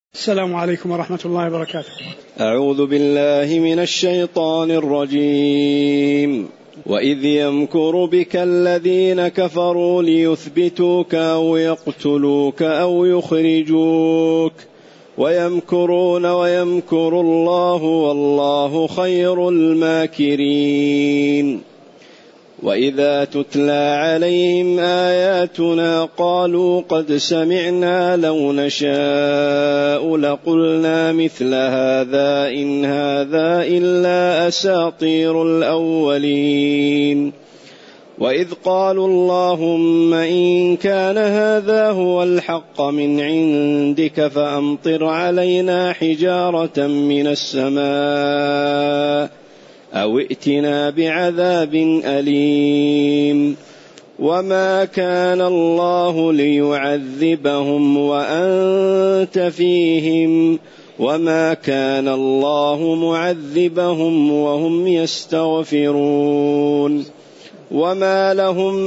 السلام عليكم ورحمة الله وبركاته. أعوذ بالله من الشيطان الرجيم. وإذ يمكر بك الذين كفروا ليثبتوك أو يقتلوك أو يخرجوك ويمكرون ويمكر الله والله خير الماكرين. وإذا تتلى عليهم آياتنا قالوا قد سمعنا لو نشاء لقلنا مثل هذا إن هذا إلا أساطير الأولين. وإذ قالوا اللهم إن كان هذا هو الحق من عندك فأمطر علينا حجارة من السماء أو ائتنا بعذاب أليم. وما كان الله ليعذبهم وأنت فيهم وما كان الله معذبهم وهم يستغفرون. وما لهم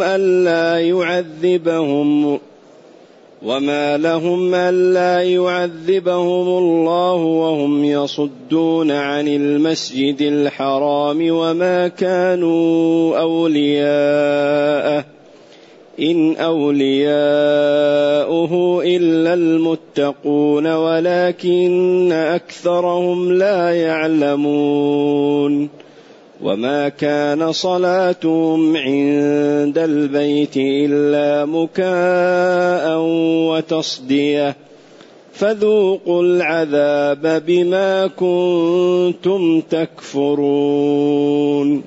ألا يعذبهم الله وهم يصدون عن المسجد الحرام وما كانوا أولياءه إن أولياؤه إلا المتقون ولكن أكثرهم لا يعلمون. وما كان صلاتهم عند البيت إلا مكاء وتصدية فذوقوا العذاب بما كنتم تكفرون.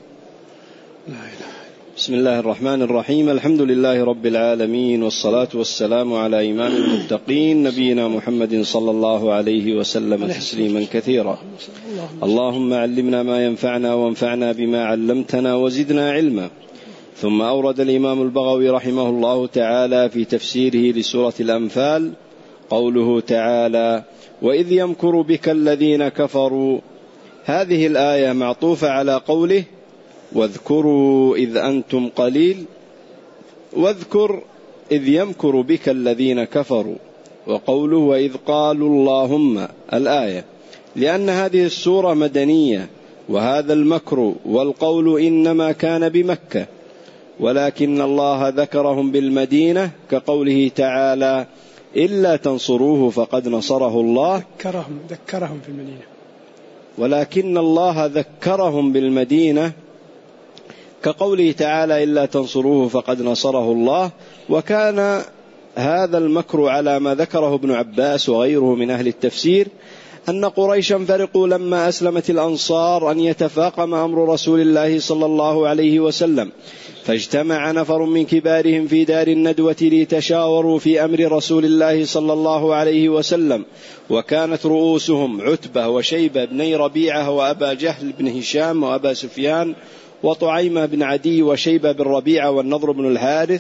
بسم الله الرحمن الرحيم. الحمد لله رب العالمين والصلاة والسلام على إمام المتقين نبينا محمد صلى الله عليه وسلم تسليما كثيرا. اللهم علمنا ما ينفعنا وانفعنا بما علمتنا وزدنا علما. ثم أورد الإمام البغوي رحمه الله تعالى في تفسيره لسورة الأنفال قوله تعالى وإذ يمكر بك الذين كفروا. هذه الآية معطوفة على قوله واذكروا إذ أنتم قليل. واذكر إذ يمكر بك الذين كفروا، وقوله وإذ قالوا اللهم الآية، لأن هذه السورة مدنية وهذا المكر والقول إنما كان بمكة، ولكن الله ذكرهم بالمدينة كقوله تعالى إلا تنصروه فقد نصره الله. ذكرهم في المدينة، ولكن الله ذكرهم بالمدينة كقوله تعالى إلا تنصروه فقد نصره الله. وكان هذا المكر على ما ذكره ابن عباس وغيره من أهل التفسير أن قريشا فرقوا لما أسلمت الأنصار أن يتفاقم أمر رسول الله صلى الله عليه وسلم، فاجتمع نفر من كبارهم في دار الندوة ليتشاوروا في أمر رسول الله صلى الله عليه وسلم، وكانت رؤوسهم عتبة وشيبة بني ربيعة وأبا جهل بن هشام وأبا سفيان وطعيمة بن عدي وشيبة بن ربيعة والنضر بن الحارث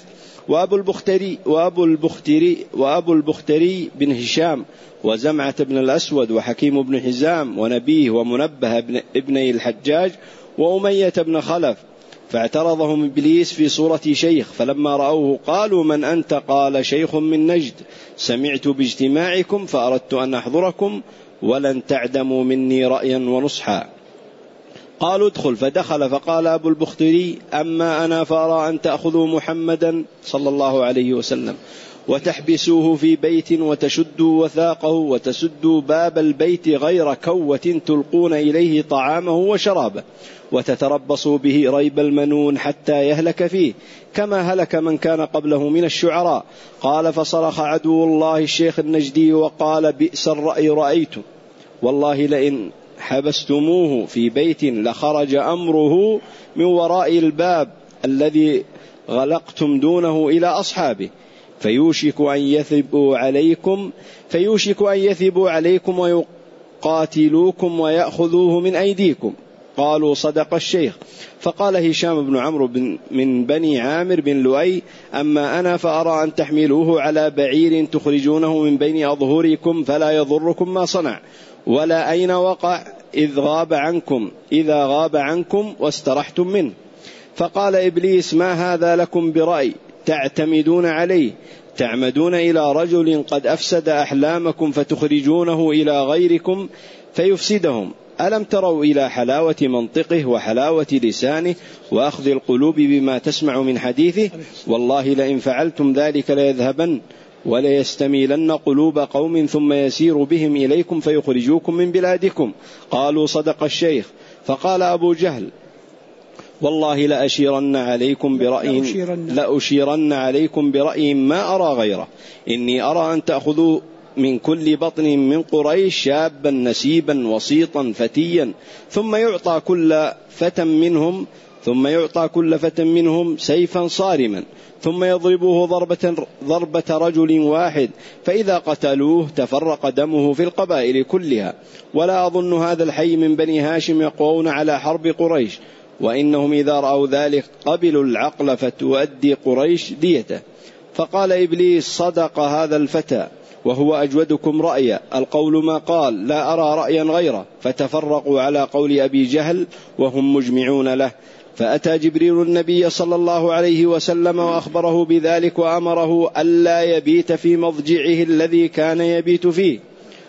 وأبو البختري بن هشام وزمعة بن الأسود وحكيم بن حزام ونبيه ومنبه ابني الحجاج وأمية بن خلف. فاعترضهم إبليس في صورة شيخ، فلما رأوه قالوا من أنت؟ قال شيخ من نجد سمعت باجتماعكم فأردت أن أحضركم ولن تعدموا مني رأيا ونصحا. قالوا ادخل، فدخل فقال أبو البختري أما أنا فأرى أن تأخذوا محمدا صلى الله عليه وسلم وتحبسوه في بيت وتشدوا وثاقه وتسدوا باب البيت غير كوة تلقون إليه طعامه وشرابه وتتربصوا به ريب المنون حتى يهلك فيه كما هلك من كان قبله من الشعراء. قال فصرخ عدو الله الشيخ النجدي وقال بئس الرأي رأيت، والله لئن حبستموه في بيت لخرج أمره من وراء الباب الذي غلقتم دونه إلى أصحابه فيوشك أن يثبوا عليكم ويقاتلوكم ويأخذوه من أيديكم. قالوا صدق الشيخ. فقال هشام بن عمرو من بني عامر بن لؤي أما أنا فأرى أن تحملوه على بعير تخرجونه من بين أظهركم فلا يضركم ما صنع ولا أين وقع إذا غاب عنكم واسترحتم منه. فقال إبليس ما هذا لكم برأي تعتمدون عليه؟ تعمدون إلى رجل قد أفسد أحلامكم فتخرجونه إلى غيركم فيفسدهم. ألم تروا إلى حلاوة منطقه وحلاوة لسانه وأخذ القلوب بما تسمع من حديثه؟ والله لئن فعلتم ذلك ليذهبن وليستميلن قلوب قوم ثم يسير بهم إليكم فيخرجوكم من بلادكم. قالوا صدق الشيخ. فقال أبو جهل والله لأشيرن عليكم برأي ما أرى غيره، إني أرى أن تأخذوا من كل بطن من قريش شابا نسيبا وسيطا فتيا ثم يعطى كل فتى منهم سيفا صارما ثم يضربوه ضربة رجل واحد، فإذا قتلوه تفرق دمه في القبائل كلها، ولا أظن هذا الحي من بني هاشم يقوون على حرب قريش، وإنهم إذا رأوا ذلك قبلوا العقل فتؤدي قريش ديته. فقال إبليس صدق هذا الفتى وهو أجودكم رأيا، القول ما قال لا أرى رأيا غيره. فتفرقوا على قول أبي جهل وهم مجمعون له. فأتى جبريل النبي صلى الله عليه وسلم وأخبره بذلك وأمره ألا يبيت في مضجعه الذي كان يبيت فيه،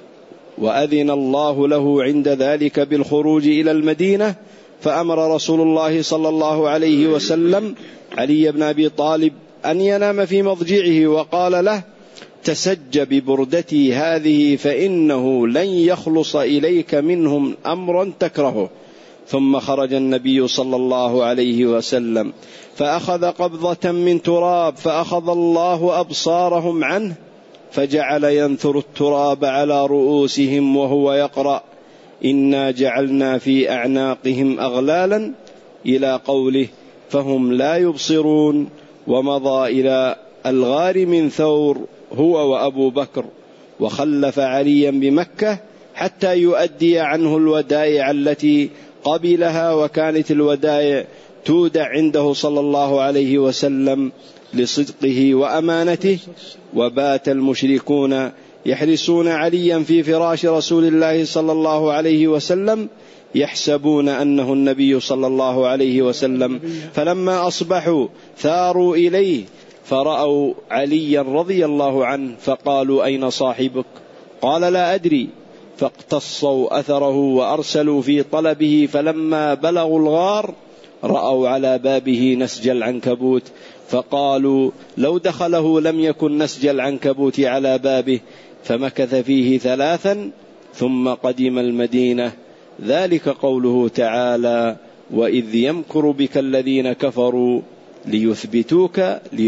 وأذن الله له عند ذلك بالخروج إلى المدينة. فأمر رسول الله صلى الله عليه وسلم علي بن أبي طالب أن ينام في مضجعه، وقال له تسج ببردتي هذه فإنه لن يخلص إليك منهم أمرا تكرهه. ثم خرج النبي صلى الله عليه وسلم فأخذ قبضة من تراب فأخذ الله أبصارهم عنه فجعل ينثر التراب على رؤوسهم وهو يقرأ إنا جعلنا في أعناقهم أغلالا إلى قوله فهم لا يبصرون. ومضى إلى الغار من ثور هو وأبو بكر، وخلف عليا بمكة حتى يؤدي عنه الودائع التي قبلها، وكانت الودائع تودع عنده صلى الله عليه وسلم لصدقه وأمانته. وبات المشركون يحرسون عليا في فراش رسول الله صلى الله عليه وسلم يحسبون أنه النبي صلى الله عليه وسلم، فلما أصبحوا ثاروا إليه فرأوا عليا رضي الله عنه فقالوا أين صاحبك؟ قال لا أدري، فاقتصوا أثره وأرسلوا في طلبه، فلما بلغوا الغار رأوا على بابه نسج العنكبوت، فقالوا لو دخله لم يكن نسج العنكبوت على بابه، فمكث فيه 3 ثم قدم المدينة. ذلك قوله تعالى وإذ يمكر بك الذين كفروا ليثبتوك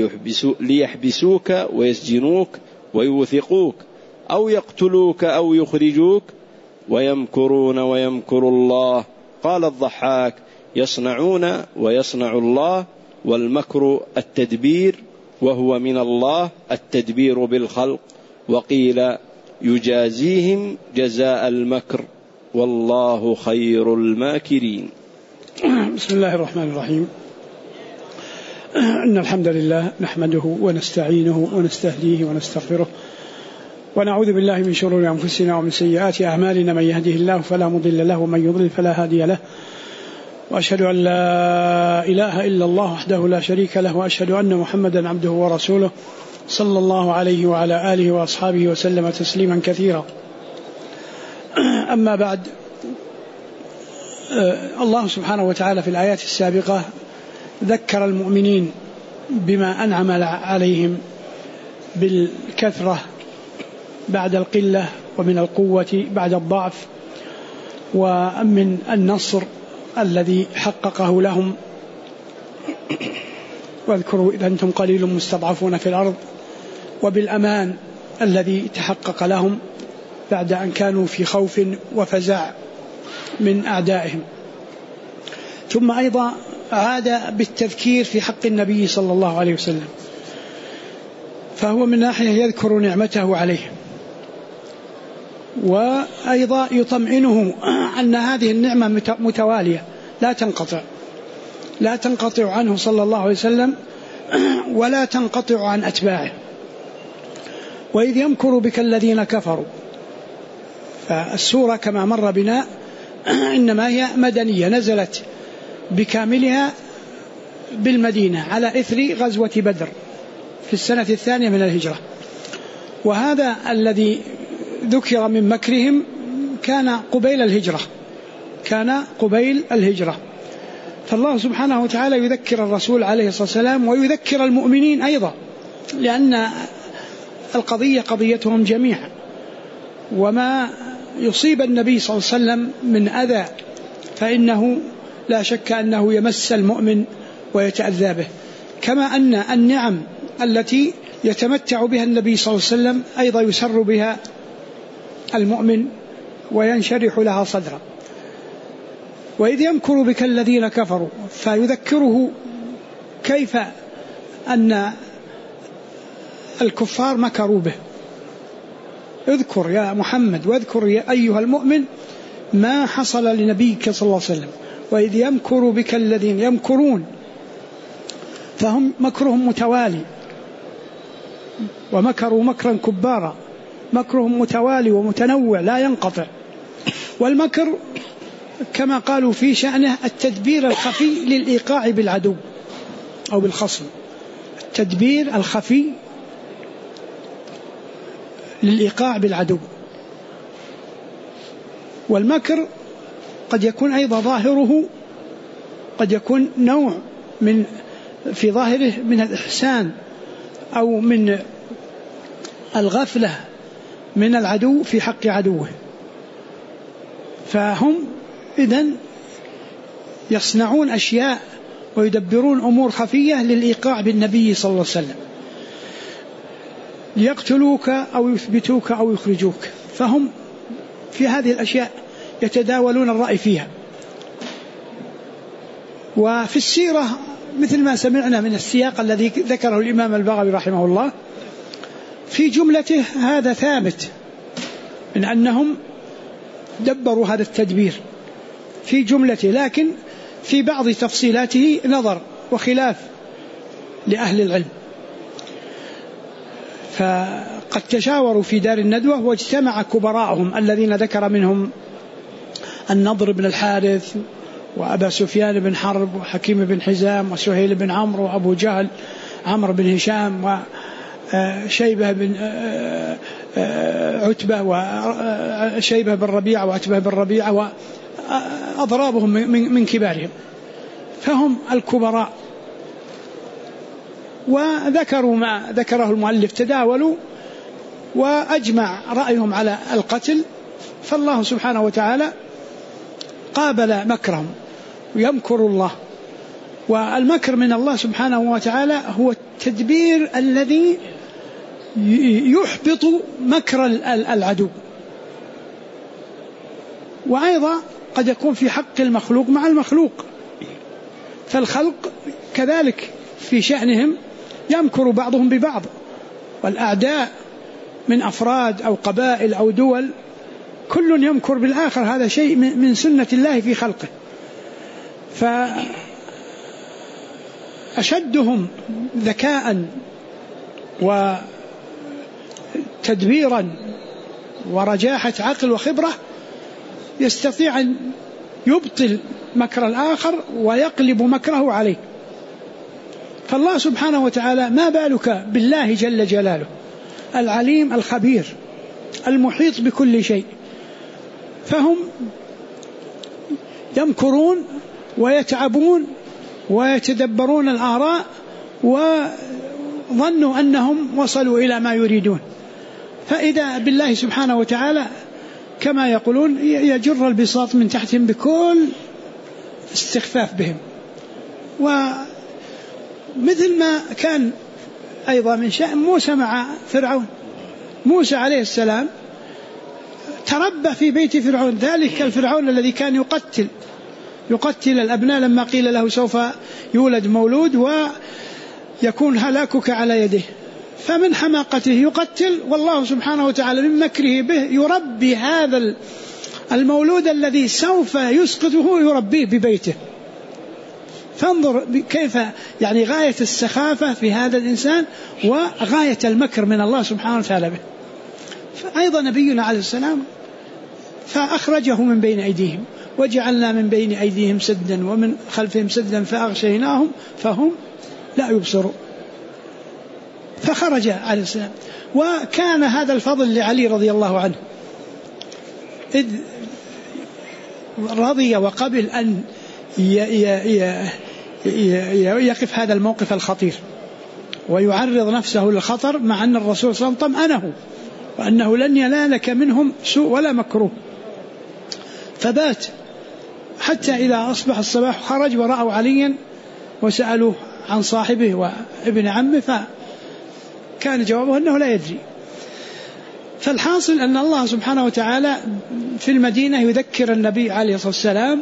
ليحبسوك ويسجنوك ويوثقوك أو يقتلوك أو يخرجوك ويمكرون ويمكر الله. قال الضحاك يصنعون ويصنع الله، والمكر التدبير وهو من الله التدبير بالخلق، وقيل يجازيهم جزاء المكر والله خير الماكرين. بسم الله الرحمن الرحيم. إن الحمد لله نحمده ونستعينه ونستهديه ونستغفره، ونعوذ بالله من شرور أنفسنا ومن سيئات أعمالنا، من يهده الله فلا مضل له ومن يضلل فلا هادي له، وأشهد أن لا إله إلا الله وحده لا شريك له، وأشهد أن محمدا عبده ورسوله صلى الله عليه وعلى آله وأصحابه وسلم تسليما كثيرا. أما بعد، الله سبحانه وتعالى في الآيات السابقة ذكر المؤمنين بما أنعم عليهم بالكثرة بعد القلة، ومن القوة بعد الضعف، ومن النصر الذي حققه لهم. واذكروا إذا أنتم قليل مستضعفون في الأرض، وبالأمان الذي تحقق لهم بعد أن كانوا في خوف وفزع من أعدائهم. ثم أيضا عاد بالتذكير في حق النبي صلى الله عليه وسلم، فهو من ناحية يذكر نعمته عليه، وأيضا يطمئنه أن هذه النعمة متوالية لا تنقطع عنه صلى الله عليه وسلم ولا تنقطع عن أتباعه. وإذ يمكر بك الذين كفروا، فالسورة كما مر بنا إنما هي مدنية، نزلت بكاملها بالمدينة على إثر غزوة بدر، في السنة 2 من الهجرة. وهذا الذي ذكر من مكرهم كان قبيل الهجرة. فالله سبحانه وتعالى يذكر الرسول عليه الصلاة والسلام ويذكر المؤمنين أيضا، لأن القضية قضيتهم جميعا، وما يصيب النبي صلى الله عليه وسلم من أذى فإنه لا شك أنه يمس المؤمن ويتأذى به، كما أن النعم التي يتمتع بها النبي صلى الله عليه وسلم أيضا يسر بها المؤمن وينشرح لها صدرا. وإذ يمكر بك الذين كفروا، فيذكره كيف أن الكفار مكروا به. اذكر يا محمد واذكر يا أيها المؤمن ما حصل لنبيك صلى الله عليه وسلم. وإذ يمكر بك الذين يمكرون، فهم مكرهم متوالي، ومكروا مكرا كبارا، مكرهم متوالي ومتنوع لا ينقطع. والمكر كما قالوا في شأنه التدبير الخفي للإيقاع بالعدو أو بالخصم، التدبير الخفي للإيقاع بالعدو. والمكر قد يكون أيضا ظاهره، قد يكون نوع من في ظاهره من الإحسان أو من الغفلة من العدو في حق عدوه. فهم إذن يصنعون أشياء ويدبرون أمور خفية للإيقاع بالنبي صلى الله عليه وسلم، ليقتلوك أو يثبتوك أو يخرجوك. فهم في هذه الأشياء يتداولون الرأي فيها. وفي السيرة مثل ما سمعنا من السياق الذي ذكره الإمام البغوي رحمه الله، في جملته هذا ثابت من أنهم دبروا هذا التدبير في جملته، لكن في بعض تفصيلاته نظر وخلاف لأهل العلم. فقد تشاوروا في دار الندوة واجتمع كبراءهم الذين ذكر منهم النضر بن الحارث وأبا سفيان بن حرب وحكيم بن حزام وسهيل بن عمرو وأبو جهل عمرو بن هشام وشيبة بن عتبة وشيبة بن ربيعة وعتبة بن ربيعة وأضرابهم من كبارهم، فهم الكبراء. وذكروا ما ذكره المؤلف، تداولوا وأجمع رأيهم على القتل. فالله سبحانه وتعالى قابل مكرهم، ويمكر الله. والمكر من الله سبحانه وتعالى هو التدبير الذي يحبط مكر العدو. وأيضا قد يكون في حق المخلوق مع المخلوق، فالخلق كذلك في شأنهم يمكر بعضهم ببعض، والأعداء من أفراد أو قبائل أو دول كل يمكر بالآخر، هذا شيء من سنة الله في خلقه. فأشدهم ذكاء وتدبيرا ورجاحة عقل وخبرة يستطيع أن يبطل مكر الآخر ويقلب مكره عليه. فالله سبحانه وتعالى ما بالك بالله جل جلاله العليم الخبير المحيط بكل شيء. فهم يمكرون ويتعبون ويتدبرون الآراء وظنوا أنهم وصلوا إلى ما يريدون، فإذا بالله سبحانه وتعالى كما يقولون يجر البساط من تحتهم بكل استخفاف بهم. ومثل ما كان أيضا من شأن موسى مع فرعون، موسى عليه السلام تربى في بيت فرعون، ذلك الفرعون الذي كان يقتل الأبناء لما قيل له سوف يولد مولود ويكون هلاكك على يده، فمن حماقته يقتل، والله سبحانه وتعالى من مكره به يربي هذا المولود الذي سوف يسقطه يربيه ببيته. فانظر كيف يعني غاية السخافة في هذا الإنسان وغاية المكر من الله سبحانه وتعالى به. فأيضا نبينا عليه السلام فأخرجه من بين أيديهم وجعلنا من بين أيديهم سدا ومن خلفهم سدا فأغشيناهم فهم لا يبصرون. فخرج عليه السلام. وكان هذا الفضل لعلي رضي الله عنه، إذ رضي وقبل أن يقف هذا الموقف الخطير ويعرض نفسه للخطر، مع أن الرسول صلى الله عليه وسلم طمأنه وأنه لن ينالك منهم سوء ولا مكروه. فبات حتى إذا أصبح الصباح خرج ورأوا عليا وسألوه عن صاحبه وابن عمه، فكان جوابه أنه لا يدري. فالحاصل أن الله سبحانه وتعالى في المدينة يذكر النبي عليه الصلاة والسلام،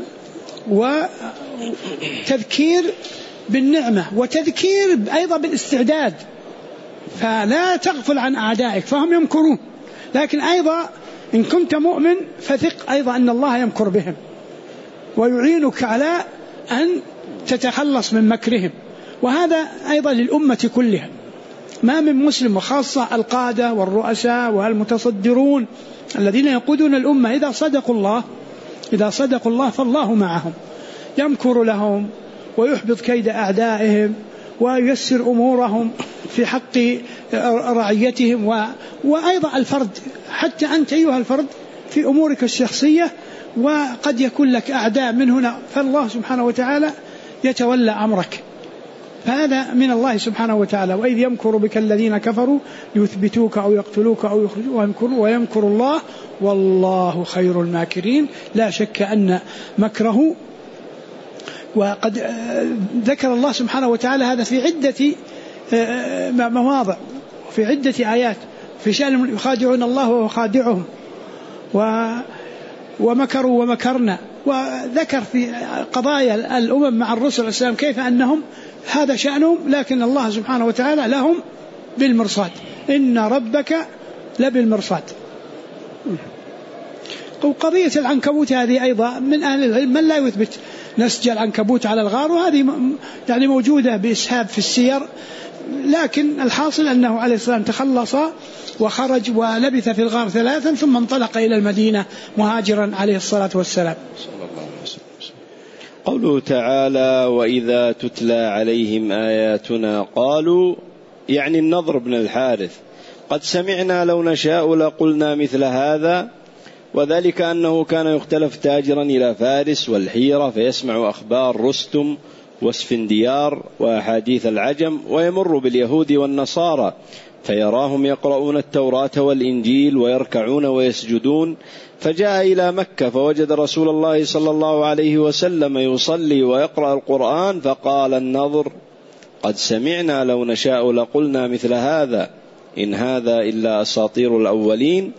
وتذكير بالنعمة وتذكير أيضا بالاستعداد، فلا تغفل عن أعدائك فهم يمكرون، لكن أيضا إن كنت مؤمن فثق أيضا أن الله يمكر بهم ويعينك على أن تتخلص من مكرهم. وهذا أيضا للأمة كلها، ما من مسلم، وخاصة القادة والرؤساء والمتصدرون الذين يقودون الأمة، إذا صدقوا الله فالله معهم، يمكر لهم ويحبط كيد أعدائهم وييسر أمورهم في حق رعيتهم. وأيضا الفرد، حتى أنت أيها الفرد في أمورك الشخصية وقد يكون لك أعداء من هنا، فالله سبحانه وتعالى يتولى أمرك، فهذا من الله سبحانه وتعالى. وإذ يمكر بك الذين كفروا يثبتوك أو يقتلوك أو يخرجوك ويمكر الله والله خير الماكرين. لا شك أن مكره، وقد ذكر الله سبحانه وتعالى هذا في عدة مواضع وفي عدة آيات في شأن يخادعون الله وهو خادعهم ومكروا ومكرنا، وذكر في قضايا الأمم مع الرسل الإسلام كيف أنهم هذا شأنهم، لكن الله سبحانه وتعالى لهم بالمرصاد، إن ربك لبالمرصاد. وقضية العنكبوت هذه أيضا من أهل العلم من لا يثبت نسج العنكبوت على الغار، وهذه يعني موجودة بإسهاب في السير، لكن الحاصل أنه عليه السلام تخلص وخرج ولبث في الغار 3 ثم انطلق إلى المدينة مهاجرا عليه الصلاة والسلام. قوله تعالى وإذا تتلى عليهم آياتنا قالوا، يعني النضر بن الحارث، قد سمعنا لو نشاء لقلنا مثل هذا، وذلك أنه كان يختلف تاجرا إلى فارس والحيرة فيسمع أخبار رستم واسفنديار وأحاديث العجم، ويمر باليهود والنصارى فيراهم يقرؤون التوراة والإنجيل ويركعون ويسجدون، فجاء إلى مكة فوجد رسول الله صلى الله عليه وسلم يصلي ويقرأ القرآن، فقال النضر قد سمعنا لو نشاء لقلنا مثل هذا، إن هذا إلا أساطير الأولين،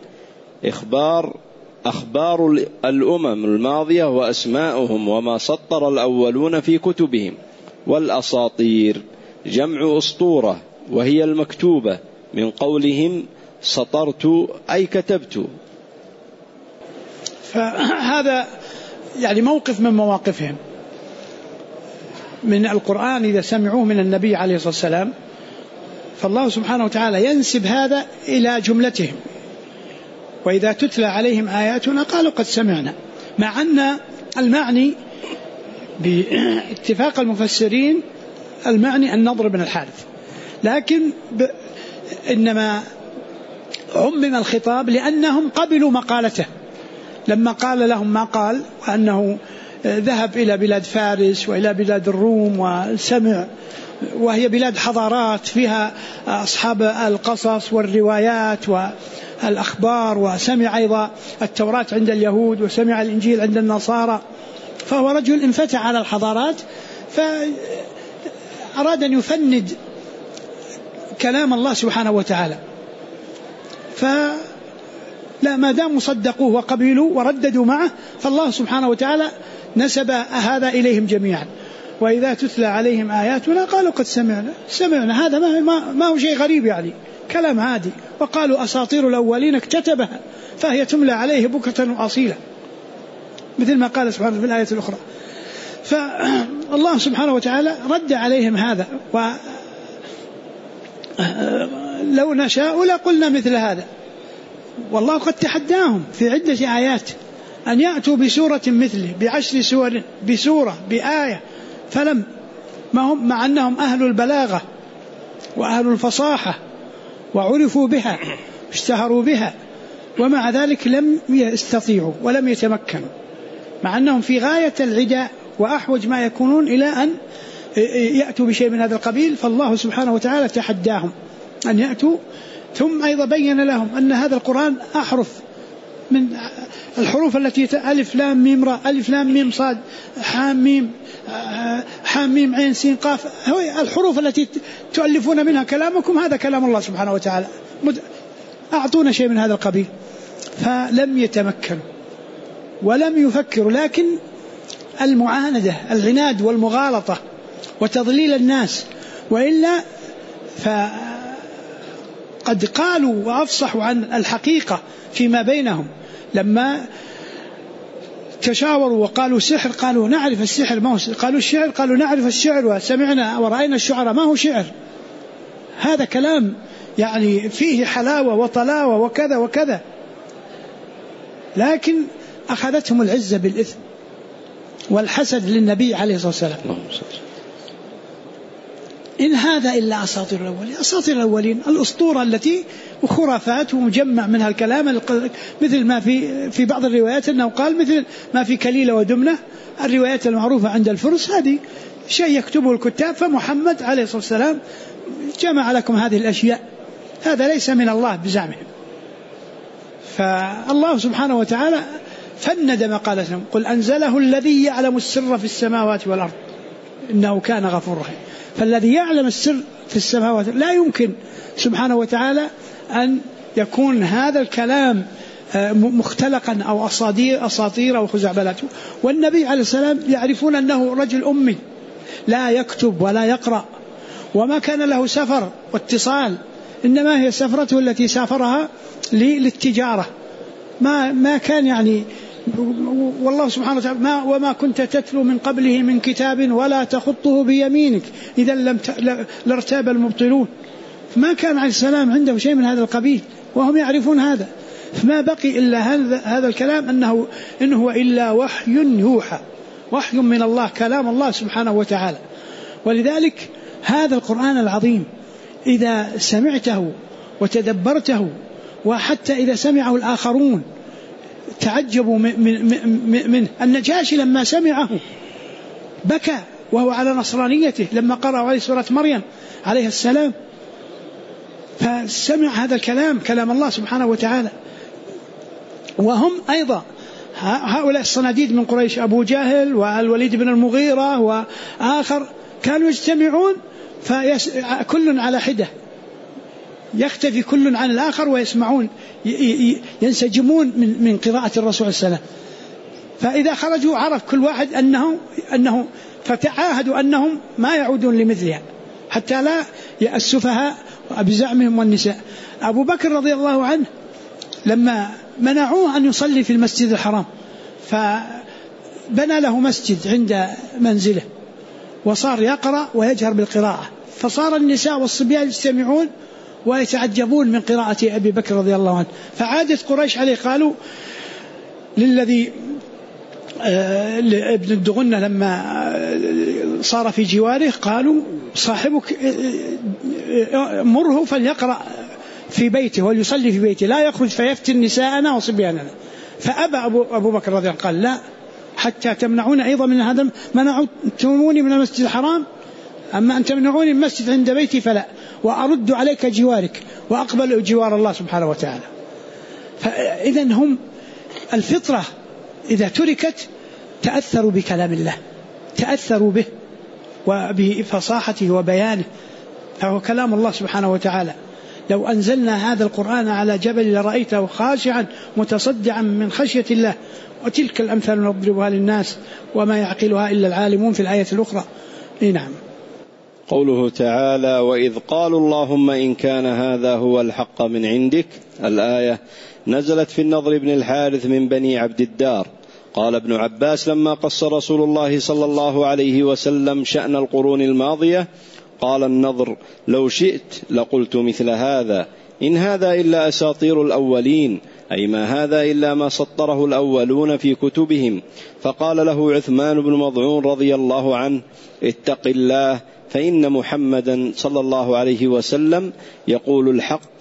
أخبار الأمم الماضية وأسماؤهم وما سطر الأولون في كتبهم. والأساطير جمع أسطورة وهي المكتوبة، من قولهم سطرت أي كتبت. فهذا يعني موقف من مواقفهم من القرآن إذا سمعوه من النبي عليه الصلاة والسلام، فالله سبحانه وتعالى ينسب هذا إلى جملتهم، وإذا تتلى عليهم آياتنا قالوا قد سمعنا، مع أن المعني باتفاق المفسرين المعني النضر بن الحارث، لكن إنما عمم الخطاب لأنهم قبلوا مقالته لما قال لهم ما قال، وأنه ذهب إلى بلاد فارس وإلى بلاد الروم وسمع، وهي بلاد حضارات فيها أصحاب القصص والروايات والأخبار، وسمع أيضا التوراة عند اليهود وسمع الإنجيل عند النصارى، فهو رجل انفتح على الحضارات، فأراد أن يفند كلام الله سبحانه وتعالى، فلا ما دام صدقوه وقبلوا ورددوا معه، فالله سبحانه وتعالى نسب هذا إليهم جميعا. وإذا تتلى عليهم آياتنا قالوا قد سمعنا، هذا ما هو شيء غريب، يعني كلام عادي. وقالوا أساطير الأولين اكتتبها فهي تملى عليه بكرة وأصيلا، مثل ما قال سبحانه في الآية الأخرى. فالله سبحانه وتعالى رد عليهم هذا، ولو نشاء لقلنا مثل هذا، والله قد تحداهم في عدة آيات أن يأتوا بسورة مثله ب10 سور بسورة بآية، فلم، ما هم مع أنهم أهل البلاغة وأهل الفصاحة وعرفوا بها اشتهروا بها، ومع ذلك لم يستطيعوا ولم يتمكنوا، مع أنهم في غاية العداء وأحوج ما يكونون إلى أن يأتوا بشيء من هذا القبيل. فالله سبحانه وتعالى تحداهم أن يأتوا، ثم أيضا بين لهم أن هذا القرآن أحرف من الحروف التي ألف لام ميم راء، ألف لام ميم صاد حام ميم عين سين قاف، الحروف التي تؤلفون منها كلامكم هذا كلام الله سبحانه وتعالى، أعطونا شيء من هذا القبيل. فلم يتمكنوا ولم يفكروا، لكن المعاندة العناد والمغالطة وتضليل الناس، وإلا فقد قالوا وأفصحوا عن الحقيقة فيما بينهم لما تشاوروا وقالوا سحر، قالوا نعرف السحر ما هو، قالوا الشعر قالوا نعرف الشعر وسمعنا ورأينا الشعر ما هو شعر، هذا كلام يعني فيه حلاوة وطلاوة وكذا وكذا، لكن أخذتهم العزة بالإثم والحسد للنبي عليه الصلاة والسلام. إن هذا إلا أساطير الأولين. أساطير الأولين الأسطورة التي خرافات ومجمع منها الكلام، مثل ما في بعض الروايات أنه قال مثل ما في كليلة ودمنة، الروايات المعروفة عند الفرس، هذه شيء يكتبه الكتاب، فمحمد عليه الصلاة والسلام جمع لكم هذه الأشياء، هذا ليس من الله بزعمهم. فالله سبحانه وتعالى فند مقالتهم، قل أنزله الذي يعلم السر في السماوات والأرض إنه كان غفورا رحيما. فالذي يعلم السر في السماوات لا يمكن سبحانه وتعالى أن يكون هذا الكلام مختلقا أو أساطير أو خزعبلات. والنبي عليه السلام يعرفون أنه رجل أمي لا يكتب ولا يقرأ، وما كان له سفر واتصال، إنما هي سفرته التي سافرها للتجارة، ما كان يعني، والله سبحانه وتعالى وما كنت تتلو من قبله من كتاب ولا تخطه بيمينك إذا لارتاب المبطلون. فما كان عليه السلام عنده شيء من هذا القبيل وهم يعرفون هذا، فما بقي إلا هذا الكلام إنه إلا وحي يوحى، وحي من الله، كلام الله سبحانه وتعالى. ولذلك هذا القرآن العظيم إذا سمعته وتدبرته، وحتى إذا سمعه الآخرون تعجبوا منه. النجاشي لما سمعه بكى وهو على نصرانيته لما قرأ عليه سورة مريم عليه السلام، فسمع هذا الكلام، كلام الله سبحانه وتعالى. وهم أيضا هؤلاء الصناديد من قريش، أبو جهل والوليد بن المغيرة وآخر، كانوا يجتمعون كل على حدة، يختفي كل عن الآخر ويسمعون، ينسجمون من قراءة الرسول صلى الله عليه وسلم. فإذا خرجوا عرف كل واحد أنه فتعاهدوا أنهم ما يعودون لمثلها حتى لا السفهاء بزعمهم والنساء. أبو بكر رضي الله عنه لما منعوه أن يصلي في المسجد الحرام، فبنى له مسجد عند منزله وصار يقرأ ويجهر بالقراءة، فصار النساء والصبيان يستمعون ويتعجبون من قراءة أبي بكر رضي الله عنه. فعادت قريش عليه، قالوا للذي ابن الدغنة لما صار في جواره، قالوا صاحبك مره فليقرأ في بيته وليصلي في بيته، لا يخرج فيفتن نساءنا وصبياننا. فأبى أبو بكر رضي الله عنه، قال لا، حتى تمنعون أيضا من هذا، منعوني من المسجد الحرام، أما أن تمنعوني من المسجد عند بيتي فلا، وأرد عليك جوارك وأقبل جوار الله سبحانه وتعالى. فإذن هم الفطرة إذا تركت تأثروا بكلام الله، تأثروا به وبفصاحته وبيانه، فهو كلام الله سبحانه وتعالى. لو أنزلنا هذا القرآن على جبل لرأيته خاشعا متصدعا من خشية الله. وتلك الأمثال نضربها للناس وما يعقلها إلا العالمون في الآية الأخرى. نعم. قوله تعالى: وإذ قالوا اللهم إن كان هذا هو الحق من عندك، الآية نزلت في النضر بن الحارث من بني عبد الدار. قال ابن عباس: لما قص رسول الله صلى الله عليه وسلم شأن القرون الماضية، قال النضر: لو شئت لقلت مثل هذا، إن هذا إلا أساطير الأولين، أي ما هذا إلا ما سطره الأولون في كتبهم. فقال له عثمان بن مضعون رضي الله عنه: اتق الله، فإن محمدا صلى الله عليه وسلم يقول الحق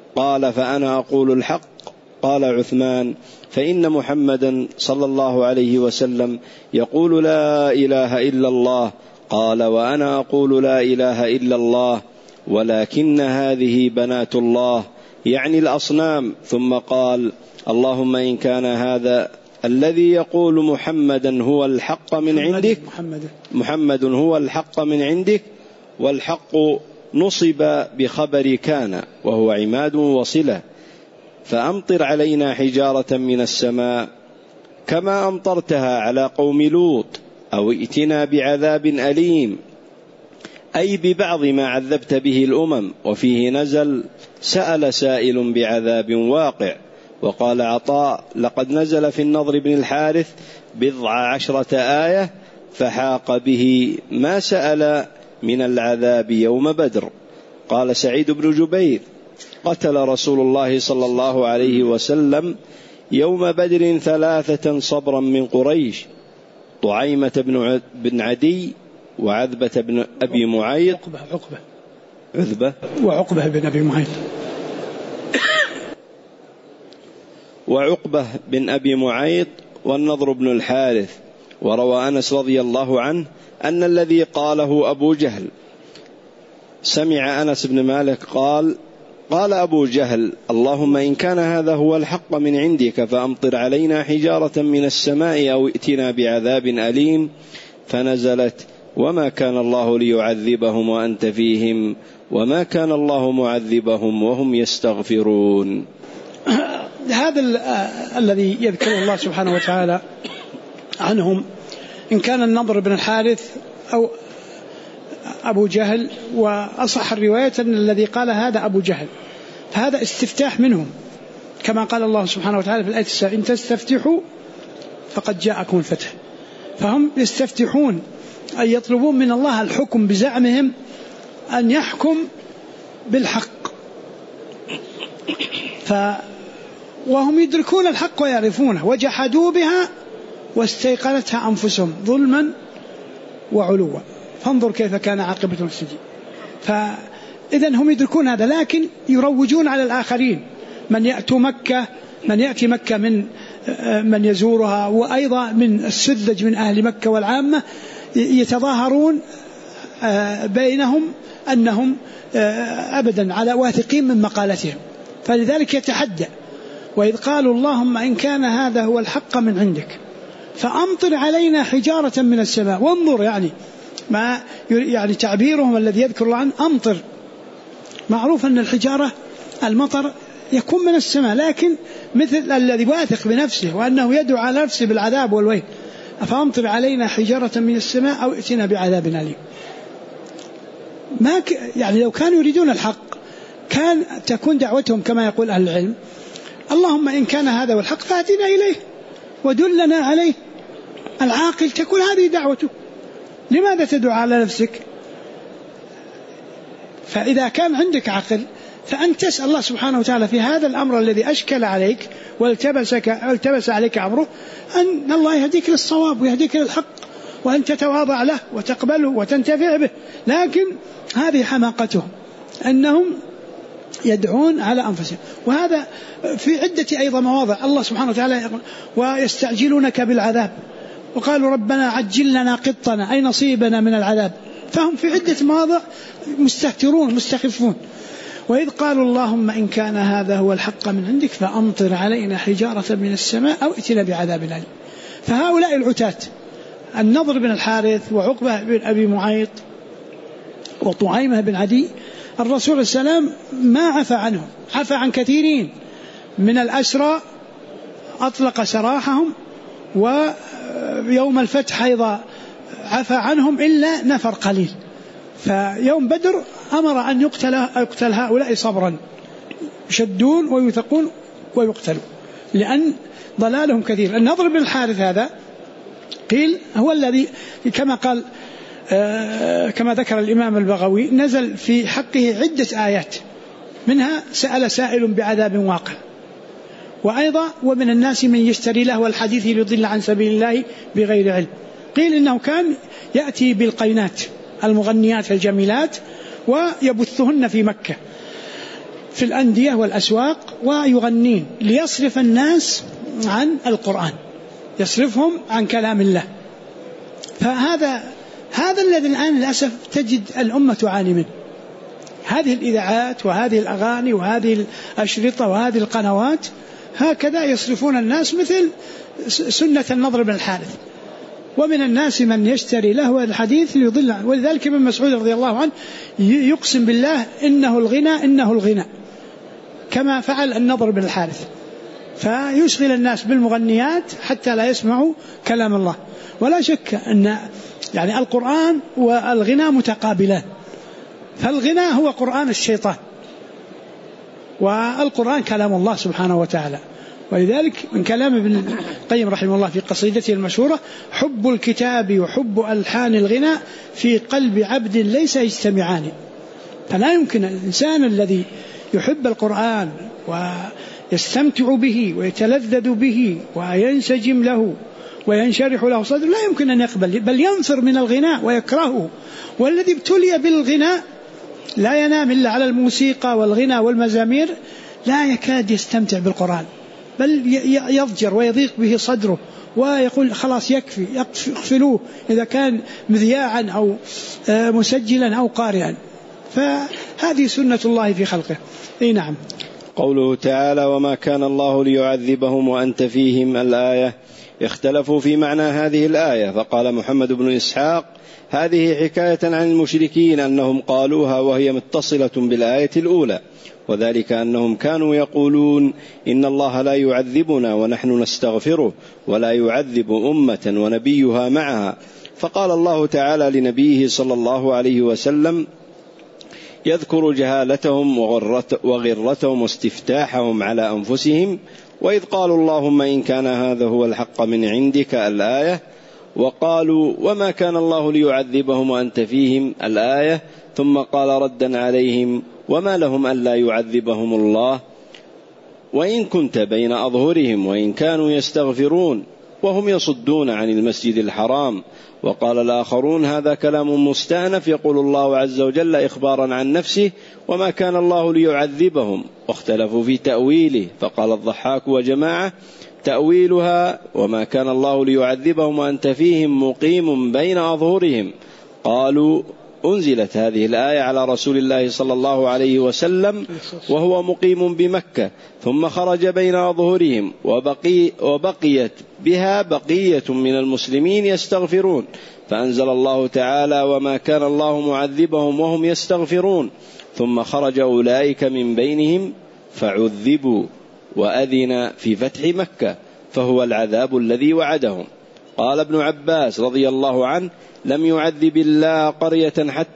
قال فأنا أقول الحق. قال عثمان فإن محمدا صلى الله عليه وسلم يقول لا إله إلا الله. قال وأنا أقول لا إله إلا الله ولكن هذه بنات الله، يعني الأصنام. ثم قال اللهم إن كان هذا الذي يقول محمدا هو الحق من عندك، محمد هو الحق من عندك، والحق نصب بخبر كان وهو عماد وصلة، فأمطر علينا حجارة من السماء كما أمطرتها على قوم لوط، أو ائتنا بعذاب أليم، أي ببعض ما عذبت به الأمم. وفيه نزل سأل سائل بعذاب واقع. وقال عطاء لقد نزل في النضر بن الحارث 19 آية فحاق به ما سأل من العذاب يوم بدر. قال سعيد بن جبير قتل رسول الله صلى الله عليه وسلم يوم بدر 3 صبرا من قريش، طعيمة بن عدي، وعذبة بن أبي معيط، وعقبة بن أبي معيط، وعقبة بن أبي معيط، والنضر بن الحارث. وروى أنس رضي الله عنه أن الذي قاله أبو جهل، سمع أنس بن مالك قال أبو جهل اللهم إن كان هذا هو الحق من عندك فأمطر علينا حجارة من السماء أو ائتنا بعذاب أليم، فنزلت وما كان الله ليعذبهم وأنت فيهم وما كان الله معذبهم وهم يستغفرون. هذا الذي يذكر الله سبحانه وتعالى عنهم إن كان النضر بن الحارث أو أبو جهل، وأصح الرواية أن الذي قال هذا أبو جهل، فهذا استفتاح منهم كما قال الله سبحانه وتعالى في الآية 9 إن تستفتحوا فقد جاءكم الفتح. فهم يستفتحون أي يطلبون من الله الحكم بزعمهم أن يحكم بالحق، وهم يدركون الحق ويعرفونه، وجحدوا بها واستيقنتها أنفسهم ظلما وعلوا، فانظر كيف كان عاقبة المفسدين. فإذا هم يدركون هذا، لكن يروجون على الآخرين، من يأتي مكة من يزورها، وأيضا من السذج من أهل مكة والعامة، يتظاهرون بينهم أنهم أبدا على واثقين من مقالتهم، فلذلك يتحدى. وإذ قالوا اللهم إن كان هذا هو الحق من عندك فأمطر علينا حجارة من السماء. وانظر يعني تعبيرهم الذي يذكر الله عنه أمطر، معروف أن الحجارة المطر يكون من السماء، لكن مثل الذي واثق بنفسه وأنه يدعو على نفسه بالعذاب والويل، فأمطر علينا حجارة من السماء أو ائتنا بعذاب أليم. يعني لو كانوا يريدون الحق كان تكون دعوتهم كما يقول أهل العلم اللهم إن كان هذا هو الحق فأتنا إليه ودلنا عليه. العاقل تكون هذه دعوته، لماذا تدعو على نفسك؟ فإذا كان عندك عقل فأن تسأل الله سبحانه وتعالى في هذا الأمر الذي أشكل عليك والتبس عليك أمره أن الله يهديك للصواب ويهديك للحق، وأن تتواضع له وتقبله وتنتفع به. لكن هذه حماقتهم أنهم يدعون على أنفسهم، وهذا في عدة أيضا مواضع. الله سبحانه وتعالى يقول ويستعجلونك بالعذاب وقالوا ربنا عجل لنا قطنا أي نصيبنا من العذاب، فهم في عدة مواضع مستهترون مستخفون. وإذ قالوا اللهم إن كان هذا هو الحق من عندك فأمطر علينا حجارة من السماء أو ائتنا بعذاب أليم. فهؤلاء العتاة النضر بن الحارث وعقبة بن أبي معيط وطعيمة بن عدي، الرسول صلى الله عليه وسلم ما عفى عنهم، عفى عن كثيرين من الأسرى، أطلق سراحهم، ويوم الفتح أيضا عفى عنهم إلا نفر قليل. فيوم بدر أمر أن يقتل هؤلاء صبرا، يشدون ويثقون ويقتلوا لأن ضلالهم كثير. النضر بن الحارث هذا قيل هو الذي كما ذكر الإمام البغوي نزل في حقه عدة آيات، منها سأل سائل بعذاب واقع، وأيضا ومن الناس من يشتري لهو الحديث ليضل عن سبيل الله بغير علم. قيل إنه كان يأتي بالقينات المغنيات الجميلات ويبثهن في مكة، في الأندية والأسواق ويغنين ليصرف الناس عن القرآن، يصرفهم عن كلام الله. هذا الذي الآن للأسف تجد الأمة تعاني منه، هذه الإذاعات وهذه الأغاني وهذه الأشرطة وهذه القنوات، هكذا يصرفون الناس مثل سنة النضر بن الحارث. ومن الناس من يشتري لهو الحديث ليضل عنه. ولذلك ابن مسعود رضي الله عنه يقسم بالله إنه الغنى كما فعل النضر بن الحارث، فيشغل الناس بالمغنيات حتى لا يسمعوا كلام الله. ولا شك أن يعني القرآن والغنى متقابلان، فالغنى هو قرآن الشيطان والقرآن كلام الله سبحانه وتعالى. ولذلك من كلام ابن القيم رحمه الله في قصيدته المشهورة: حب الكتاب وحب ألحان الغنى في قلب عبد ليس يجتمعان. فلا يمكن الإنسان الذي يحب القرآن ويستمتع به ويتلذذ به وينسجم له وينشرح له صدره لا يمكن أن يقبل، بل ينفر من الغناء ويكرهه. والذي ابتلي بالغناء لا ينام إلا على الموسيقى والغناء والمزامير، لا يكاد يستمتع بالقرآن، بل يضجر ويضيق به صدره ويقول خلاص يكفي، اقفلوه إذا كان مذياعا أو مسجلا أو قارئا. فهذه سنة الله في خلقه. نعم. قوله تعالى: وما كان الله ليعذبهم وأنت فيهم، الآية. اختلفوا في معنى هذه الآية، فقال محمد بن إسحاق: هذه حكاية عن المشركين أنهم قالوها وهي متصلة بالآية الأولى، وذلك أنهم كانوا يقولون إن الله لا يعذبنا ونحن نستغفره ولا يعذب أمة ونبيها معها. فقال الله تعالى لنبيه صلى الله عليه وسلم يذكر جهالتهم وغرتهم واستفتاحهم على أنفسهم: وإذ قالوا اللهم إن كان هذا هو الحق من عندك، الآية. وقالوا وما كان الله ليعذبهم وأنت فيهم، الآية. ثم قال ردا عليهم: وما لهم ألا يعذبهم الله وإن كنت بين أظهرهم وإن كانوا يستغفرون وهم يصدون عن المسجد الحرام. وقال الآخرون: هذا كلام مستأنف يقول الله عز وجل إخبارا عن نفسه: وما كان الله ليعذبهم. واختلفوا في تأويله، فقال الضحاك وجماعة: تأويلها وما كان الله ليعذبهم وأنت فيهم مقيم بين أظهرهم. قالوا: أنزلت هذه الآية على رسول الله صلى الله عليه وسلم وهو مقيم بمكة، ثم خرج بين أظهرهم وبقيت بها بقية من المسلمين يستغفرون، فأنزل الله تعالى: وما كان الله معذبهم وهم يستغفرون، ثم خرج أولئك من بينهم فعذبوا، وأذن في فتح مكة، فهو العذاب الذي وعدهم. قال ابن عباس رضي الله عنه: لم يعذب الله قرية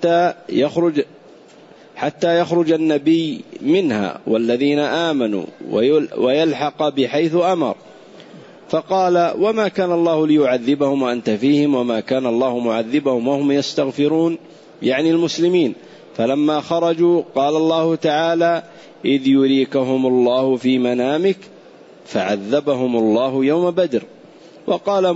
حتى يخرج النبي منها والذين آمنوا ويلحق بحيث أمر. فقال: وما كان الله ليعذبهم وأنت فيهم، وما كان الله معذبهم وهم يستغفرون، يعني المسلمين. فلما خرجوا قال الله تعالى: إذ يريكهم الله في منامك فعذبهم الله يوم بدر. وقال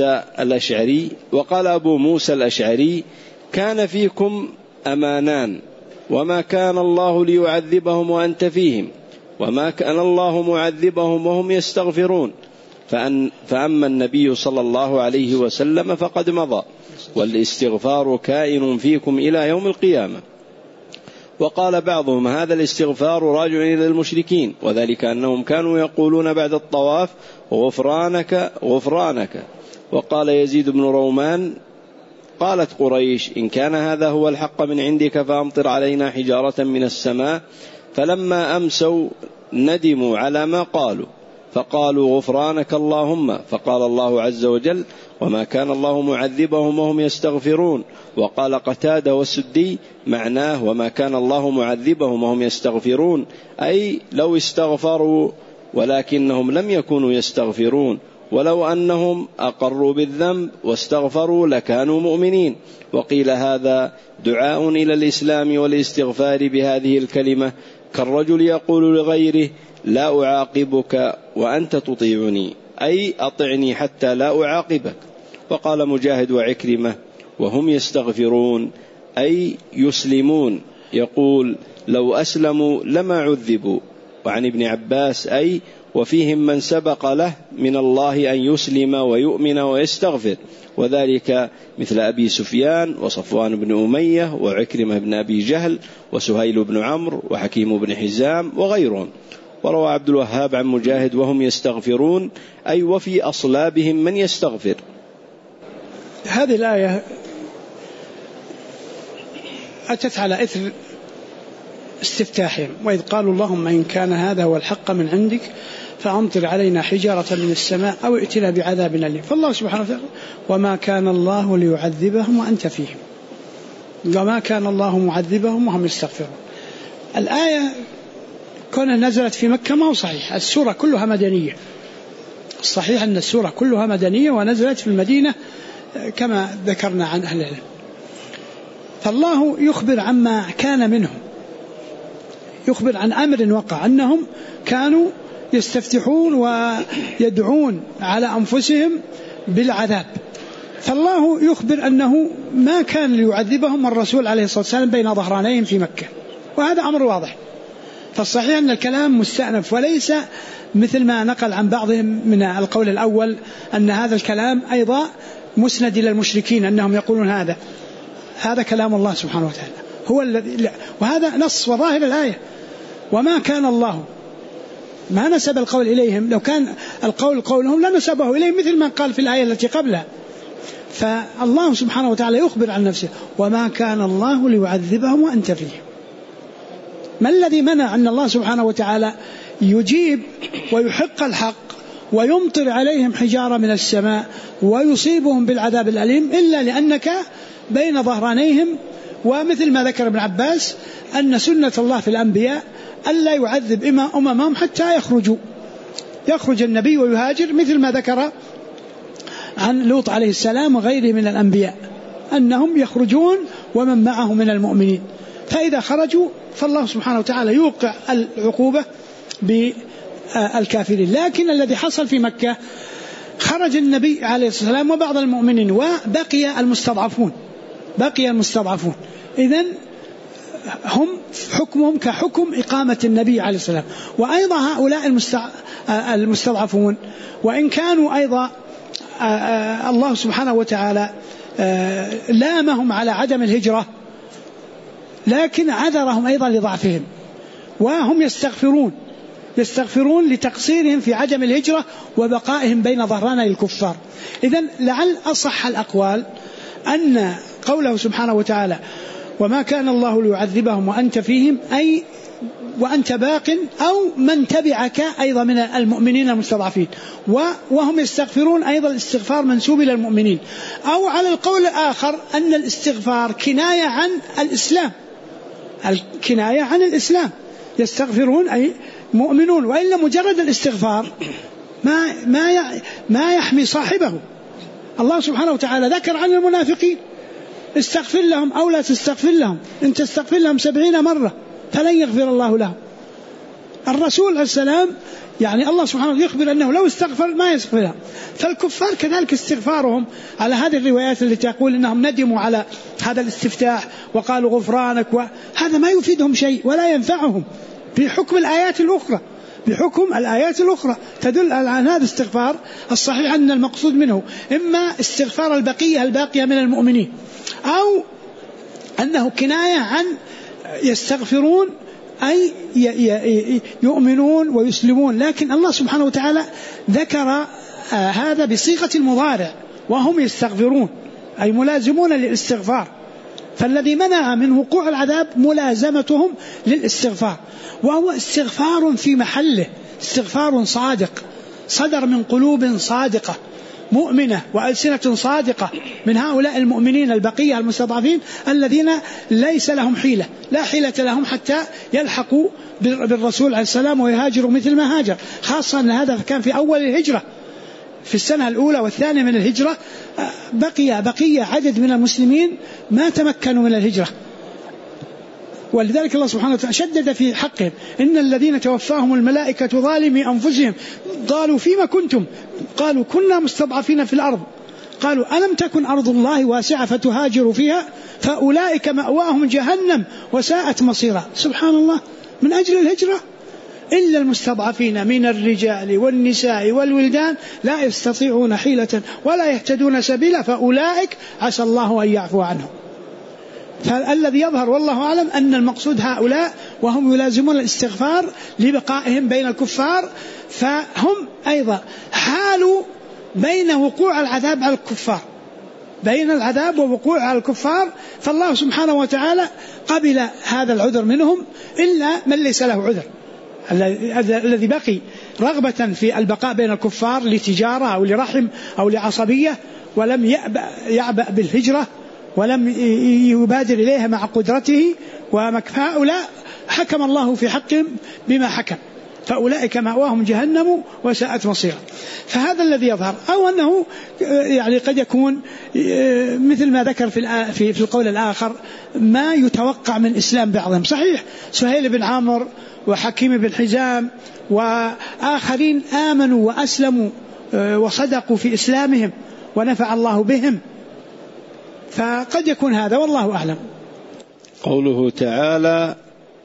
أبو موسى الأشعري: كان فيكم أمانان، وما كان الله ليعذبهم وأنت فيهم، وما كان الله معذبهم وهم يستغفرون. فأما النبي صلى الله عليه وسلم فقد مضى، والاستغفار كائن فيكم إلى يوم القيامة. وقال بعضهم: هذا الاستغفار راجع إلى المشركين، وذلك أنهم كانوا يقولون بعد الطواف: غفرانك غفرانك. وقال يزيد بن رومان: قالت قريش: إن كان هذا هو الحق من عندك فأمطر علينا حجارة من السماء. فلما أمسوا ندموا على ما قالوا، فقالوا: غفرانك اللهم. فقال الله عز وجل: وما كان الله معذبهم وهم يستغفرون. وقال قتادة والسدي: معناه وما كان الله معذبهم وهم يستغفرون، أي لو استغفروا ولكنهم لم يكونوا يستغفرون، ولو أنهم أقروا بالذنب واستغفروا لكانوا مؤمنين. وقيل هذا دعاء إلى الإسلام والاستغفار بهذه الكلمة، كالرجل يقول لغيره: لا أعاقبك وأنت تطيعني، أي أطعني حتى لا أعاقبك. وقال مجاهد وعكرمة: وهم يستغفرون أي يسلمون، يقول لو أسلموا لما عذبوا. وعن ابن عباس أي وفيهم من سبق له من الله أن يسلم ويؤمن ويستغفر، وذلك مثل أبي سفيان وصفوان بن أمية وعكرمة بن أبي جهل وسهيل بن عمرو وحكيم بن حزام وغيرهم. وروى عبد الوهاب عن مجاهد وهم يستغفرون أي وفي أصلابهم من يستغفر. هذه الآية أتت على إثر استفتاحهم، وإذ قالوا اللهم إن كان هذا هو الحق من عندك فأمطر علينا حجارة من السماء أو ائتنا بعذاب أليم. فالله سبحانه وتعالى وما كان الله ليعذبهم وأنت فيهم، وما كان الله معذبهم وهم يستغفرون. الآية كونها نزلت في مكة ما هو صحيح، السورة كلها مدنية. الصحيح أن السورة كلها مدنية ونزلت في المدينة كما ذكرنا عن أهل العلم. فالله يخبر عما كان منهم، يخبر عن أمر وقع، أنهم كانوا يستفتحون ويدعون على أنفسهم بالعذاب. فالله يخبر أنه ما كان ليعذبهم الرسول عليه الصلاة والسلام بين ظهرانيهم في مكة، وهذا أمر واضح. فالصحيح أن الكلام مستأنف، وليس مثل ما نقل عن بعضهم من القول الأول أن هذا الكلام أيضا مسند إلى المشركين أنهم يقولون هذا كلام الله سبحانه وتعالى هو الذي، وهذا نص وظاهر الآية. وما كان الله، ما نسب القول إليهم، لو كان القول قولهم لنسبه إليهم مثل ما قال في الآية التي قبلها. فالله سبحانه وتعالى يخبر عن نفسه وما كان الله ليعذبهم وأنت فيهم. ما الذي منع أن الله سبحانه وتعالى يجيب ويحق الحق ويمطر عليهم حجارة من السماء ويصيبهم بالعذاب الأليم إلا لأنك بين ظهرانيهم؟ ومثل ما ذكر ابن عباس أن سنة الله في الأنبياء ألا يعذب أممهم حتى يخرج النبي ويهاجر، مثل ما ذكر عن لوط عليه السلام وغيره من الأنبياء أنهم يخرجون ومن معه من المؤمنين، فإذا خرجوا فالله سبحانه وتعالى يوقع العقوبة بالكافرين. لكن الذي حصل في مكة خرج النبي عليه الصلاة والسلام وبعض المؤمنين وبقي المستضعفون. إذن هم حكمهم كحكم إقامة النبي عليه الصلاة والسلام. وأيضا هؤلاء المستضعفون وإن كانوا أيضا الله سبحانه وتعالى لامهم على عدم الهجرة، لكن عذرهم أيضا لضعفهم، وهم يستغفرون لتقصيرهم في عدم الهجرة وبقائهم بين ظهراني الكفار. إذن لعل أصح الأقوال أن قوله سبحانه وتعالى وما كان الله ليعذبهم وأنت فيهم أي وأنت باق، أو من تبعك أيضا من المؤمنين المستضعفين، وهم يستغفرون أيضا الاستغفار منسوب إلى المؤمنين. أو على القول الآخر أن الاستغفار كناية عن الإسلام، يستغفرون أي مؤمنون، وإلا مجرد الاستغفار ما يحمي صاحبه. الله سبحانه وتعالى ذكر عن المنافقين استغفر لهم أو لا تستغفر لهم، إن تستغفر لهم 70 مرة فلن يغفر الله لهم. الرسول عليه السلام يعني الله سبحانه وتعالى يخبر أنه لو استغفر ما يستغفر لهم. فالكفار كذلك استغفارهم على هذه الروايات التي تقول أنهم ندموا على هذا الاستفتاح وقالوا غفرانك، وهذا ما يفيدهم شيء ولا ينفعهم بحكم الآيات الأخرى تدل على هذا الاستغفار. الصحيح أن المقصود منه إما استغفار الباقية من المؤمنين، أو أنه كناية عن يستغفرون أي يؤمنون ويسلمون. لكن الله سبحانه وتعالى ذكر هذا بصيغة المضارع وهم يستغفرون أي ملازمون للاستغفار. فالذي منع من وقوع العذاب ملازمتهم للاستغفار، وهو استغفار في محله، استغفار صادق صدر من قلوب صادقة مؤمنة وألسنة صادقة من هؤلاء المؤمنين البقية المستضعفين الذين ليس لهم حيلة، لا حيلة لهم حتى يلحقوا بالرسول عليه السلام ويهاجروا مثل ما هاجر، خاصة أن هذا كان في أول الهجرة في السنة الأولى والثانية من الهجرة. بقي عدد من المسلمين ما تمكنوا من الهجرة، ولذلك الله سبحانه وتعالى شدد في حقهم إن الذين توفاهم الملائكة ظالمي أنفسهم قالوا فيما كنتم، قالوا كنا مستضعفين في الأرض، قالوا ألم تكن أرض الله واسعة فتهاجروا فيها، فأولئك مأواهم جهنم وساءت مصيرا. سبحان الله، من أجل الهجرة. إلا المستضعفين من الرجال والنساء والولدان لا يستطيعون حيلة ولا يهتدون سبيلا فأولئك عسى الله أن يعفو عنهم. فالذي يظهر والله أعلم أن المقصود هؤلاء وهم يلازمون الاستغفار لبقائهم بين الكفار، فهم أيضا حالوا بين وقوع العذاب على الكفار، بين العذاب ووقوع على الكفار، فالله سبحانه وتعالى قبل هذا العذر منهم إلا من ليس له عذر، الذي بقي رغبة في البقاء بين الكفار لتجارة أو لرحم أو لعصبية ولم يعبأ بالهجرة ولم يبادر إليها مع قدرته وهؤلاء حكم الله في حقهم بما حكم، فأولئك مأواهم جهنم وساءت مصيرا. فهذا الذي يظهر، أو أنه يعني قد يكون مثل ما ذكر في القول الآخر ما يتوقع من إسلام بعضهم. صحيح سهيل بن عمرو وحكيم بن حزام وآخرين آمنوا وأسلموا وصدقوا في إسلامهم ونفع الله بهم، فقد يكون هذا والله أعلم. قوله تعالى: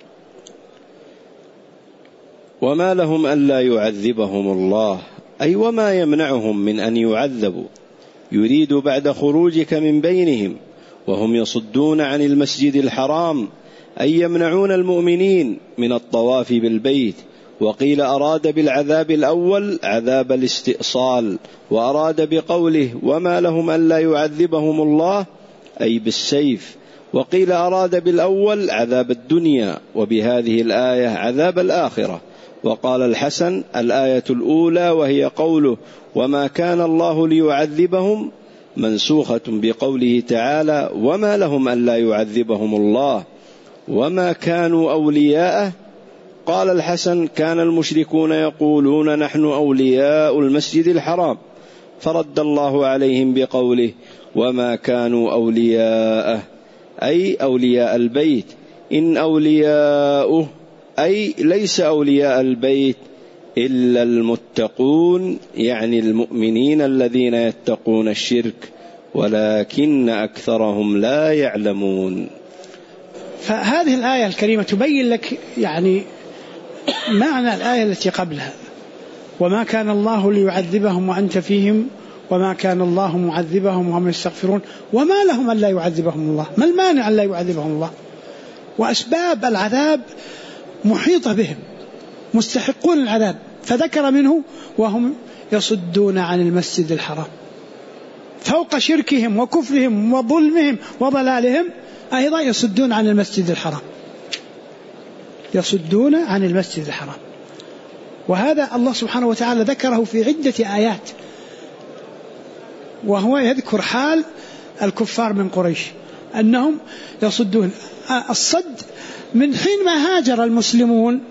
وما لهم ألا يعذبهم الله، أي وما يمنعهم من أن يعذبوا، يريد بعد خروجك من بينهم وهم يصدون عن المسجد الحرام، أي يمنعون المؤمنين من الطواف بالبيت. وقيل أراد بالعذاب الأول عذاب الاستئصال، وأراد بقوله وما لهم ألا يعذبهم الله أي بالسيف. وقيل أراد بالأول عذاب الدنيا، وبهذه الآية عذاب الآخرة. وقال الحسن: الآية الأولى وهي قوله وما كان الله ليعذبهم منسوخة بقوله تعالى وما لهم ألا يعذبهم الله وما كانوا أولياءه. قال الحسن: كان المشركون يقولون نحن أولياء المسجد الحرام، فرد الله عليهم بقوله وما كانوا أولياءه أي أولياء البيت، إن أولياؤه أي ليس أولياء البيت إلا المتقون، يعني المؤمنين الذين يتقون الشرك، ولكن أكثرهم لا يعلمون. فهذه الآية الكريمة تبين لك يعني معنى الآية التي قبلها: وما كان الله ليعذبهم وأنت فيهم وما كان الله معذبهم وهم يستغفرون وما لهم ألا يعذبهم الله. ما المانع ألا يعذبهم الله؟ وأسباب العذاب محيطة بهم، مستحقون العذاب، فذكر منه وهم يصدون عن المسجد الحرام، فوق شركهم وكفرهم وظلمهم وضلالهم أيضا يصدون عن المسجد الحرام، يصدون عن المسجد الحرام. وهذا الله سبحانه وتعالى ذكره في عدة آيات، وهو يذكر حال الكفار من قريش أنهم يصدون. الصد من حين ما هاجر المسلمون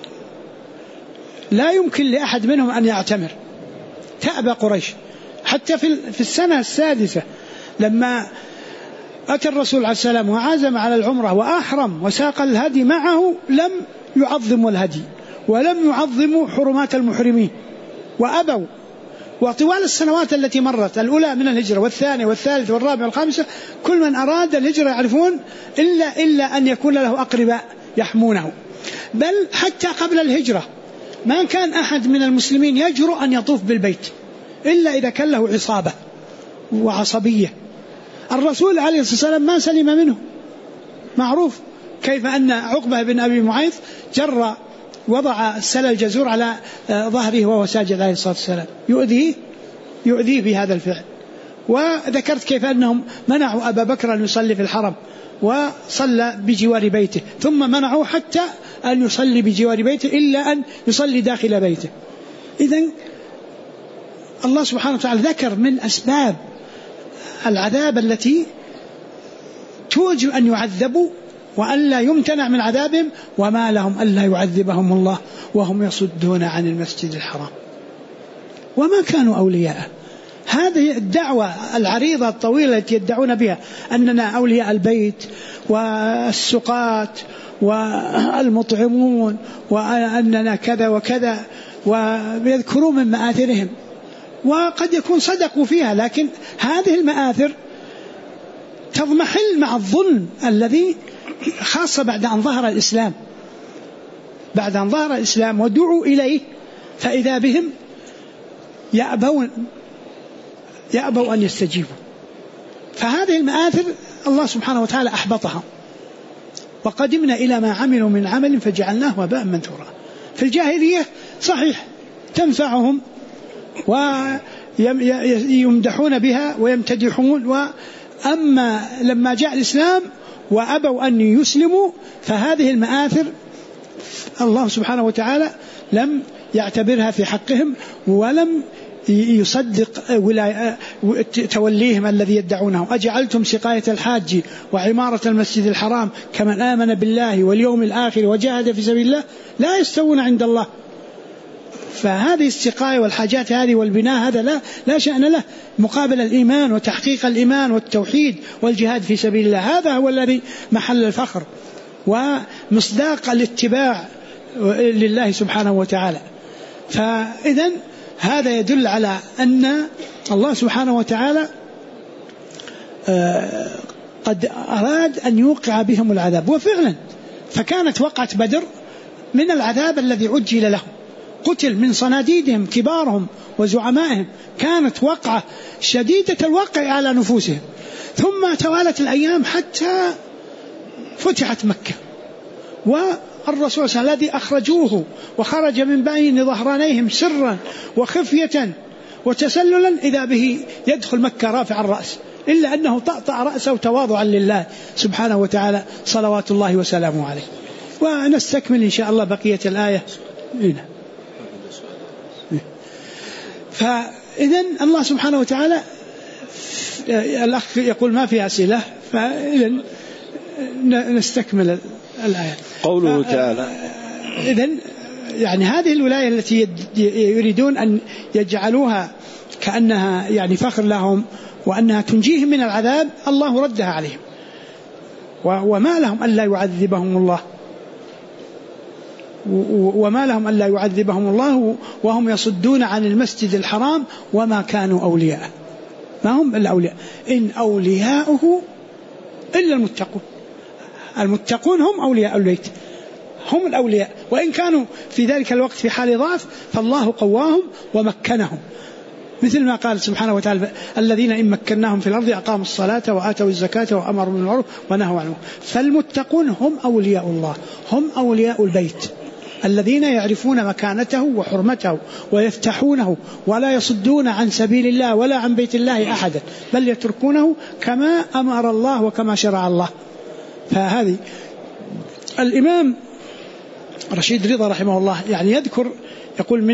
لا يمكن لأحد منهم أن يعتمر، تأبى قريش. حتى في السنة السادسة لما أتى الرسول عليه السلام وعزم على العمرة وأحرم وساق الهدي معه لم يعظموا الهدي ولم يعظموا حرمات المحرمين وأبوا. وطوال السنوات التي مرت الأولى من الهجرة والثانية والثالثة والرابعة والخامسة كل من أراد الهجرة يعرفون إلا أن يكون له أقرباء يحمونه. بل حتى قبل الهجرة ما كان أحد من المسلمين يجرؤ أن يطوف بالبيت إلا إذا كان له عصابة وعصبية. الرسول عليه الصلاة والسلام ما سلم منه، معروف كيف أن عقبة بن أبي معيط وضع السلة الجزور على ظهره وهو ساجد عليه الصلاة والسلام يؤذيه بهذا الفعل. وذكرت كيف أنهم منعوا أبا بكر أن يصلي في الحرم وصلى بجوار بيته، ثم منعوا حتى أن يصلي بجوار بيته إلا أن يصلي داخل بيته. إذن الله سبحانه وتعالى ذكر من أسباب العذاب التي توجب أن يعذبوا وأن لا يمتنع من عذابهم وما لهم ألا يعذبهم الله وهم يصدون عن المسجد الحرام وما كانوا أولياءه. هذه الدعوة العريضة الطويلة التي يدعون بها أننا أولياء البيت والسقاة والمطعمون وأننا كذا وكذا، ويذكرون من مآثرهم، وقد يكون صدقوا فيها، لكن هذه المآثر تضمحل مع الظلم الذي خاصة بعد أن ظهر الإسلام، بعد أن ظهر الإسلام ودعوا إليه فإذا بهم يأبوا أن يستجيبوا. فهذه المآثر الله سبحانه وتعالى أحبطها. وقدمنا إلى ما عملوا من عمل فجعلناه وباء منثورا. في الجاهلية صحيح تنفعهم ويمدحون بها ويمتدحون، وأما لما جاء الإسلام وأبوا أن يسلموا فهذه المآثر الله سبحانه وتعالى لم يعتبرها في حقهم، ولم يصدق توليهم الذي يدعونه. أجعلتم سقاية الحاج وعمارة المسجد الحرام كمن آمن بالله واليوم الآخر وجاهد في سبيل الله لا يستوون عند الله. فهذه السقاية والحاجات هذه والبناء هذا لا شأن له مقابل الإيمان وتحقيق الإيمان والتوحيد والجهاد في سبيل الله. هذا هو الذي محل الفخر ومصداق الاتباع لله سبحانه وتعالى. فإذن هذا يدل على أن الله سبحانه وتعالى قد أراد أن يوقع بهم العذاب، وفعلا فكانت وقعة بدر من العذاب الذي عجل لهم، قتل من صناديدهم كبارهم وزعمائهم، كانت وقعة شديدة الوقع على نفوسهم. ثم توالت الأيام حتى فتحت مكة، والرسول صلى الله عليه وسلم الذي أخرجوه وخرج من بين ظهرانيهم سرا وخفية وتسللا إذا به يدخل مكة رافع الرأس، إلا أنه طأطأ رأسه تواضعا لله سبحانه وتعالى صلوات الله وسلامه عليه. ونستكمل إن شاء الله بقية الآية هنا. فإذن الله سبحانه وتعالى الأخ يقول ما في أسئلة، فإذن نستكمل الآية. قوله تعالى إذن يعني هذه الولاية التي يريدون أن يجعلوها كأنها يعني فخر لهم وأنها تنجيهم من العذاب، الله ردها عليهم. وما لهم ألا يعذبهم الله، وما لهم ألا يعذبهم الله وهم يصدون عن المسجد الحرام وما كانوا أولياء، ما هم إلا أولياء، إن أولياؤه إلا المتقون. المتقون هم أولياء البيت، هم الأولياء، وإن كانوا في ذلك الوقت في حال ضعف فالله قواهم ومكنهم، مثل ما قال سبحانه وتعالى الذين إن مكناهم في الأرض أقاموا الصلاة وآتوا الزكاة وأمروا بالمعروف ونهوا عن المنكر. فالمتقون هم أولياء الله، هم أولياء البيت الذين يعرفون مكانته وحرمته ويفتحونه ولا يصدون عن سبيل الله ولا عن بيت الله أحدا، بل يتركونه كما أمر الله وكما شرع الله. فهذه الإمام رشيد رضا رحمه الله يعني يذكر، يقول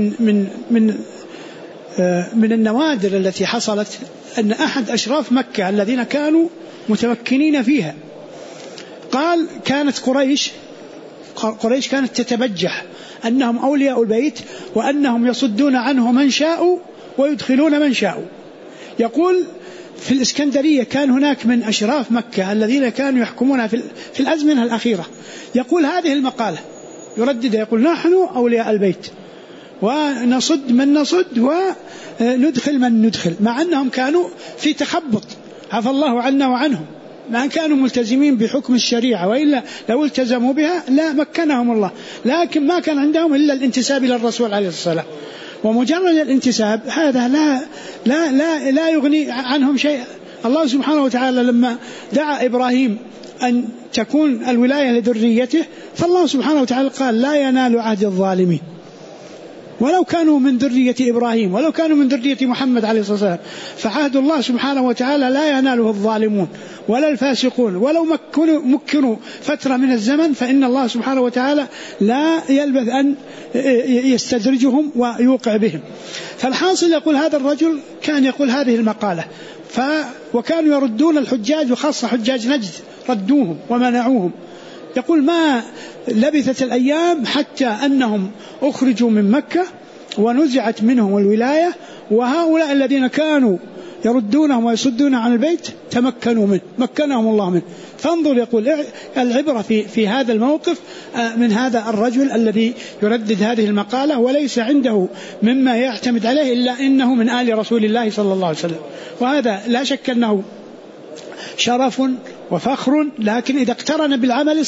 من النوادر التي حصلت أن أحد أشراف مكة الذين كانوا متمكنين فيها قال كانت قريش كانت تتبجح أنهم أولياء البيت وأنهم يصدون عنه من شاءوا ويدخلون من شاءوا. يقول في الإسكندرية كان هناك من أشراف مكة الذين كانوا يحكمون في الأزمنة الأخيرة، يقول هذه المقالة يرددها، يقول نحن أولياء البيت ونصد من نصد وندخل من ندخل، مع أنهم كانوا في تخبط عفى الله عنا وعنهم، ما كانوا ملتزمين بحكم الشريعة، وإلا لو التزموا بها لا مكنهم الله، لكن ما كان عندهم إلا الانتساب إلى الرسول عليه الصلاة والسلام، ومجرد الانتساب هذا لا يغني عنهم شيء. الله سبحانه وتعالى لما دعا إبراهيم أن تكون الولاية لذريته، فالله سبحانه وتعالى قال لا ينال عهد الظالمين، ولو كانوا من ذرية إبراهيم ولو كانوا من ذرية محمد عليه الصلاة والسلام، فعهد الله سبحانه وتعالى لا يناله الظالمون ولا الفاسقون، ولو مكنوا فترة من الزمن فإن الله سبحانه وتعالى لا يلبث أن يستدرجهم ويوقع بهم. فالحاصل يقول هذا الرجل كان يقول هذه المقالة، وكانوا يردون الحجاج وخاصة حجاج نجد ردوهم ومنعوهم. يقول ما لبثت الأيام حتى أنهم أخرجوا من مكة ونزعت منهم الولاية، وهؤلاء الذين كانوا يردونهم ويصدون عن البيت تمكنوا منه، مكنهم الله منه. فانظر يقول العبرة في هذا الموقف من هذا الرجل الذي يردد هذه المقالة وليس عنده مما يعتمد عليه إلا إنه من آل رسول الله صلى الله عليه وسلم، وهذا لا شك أنه شرف وفخر، لكن إذا اقترن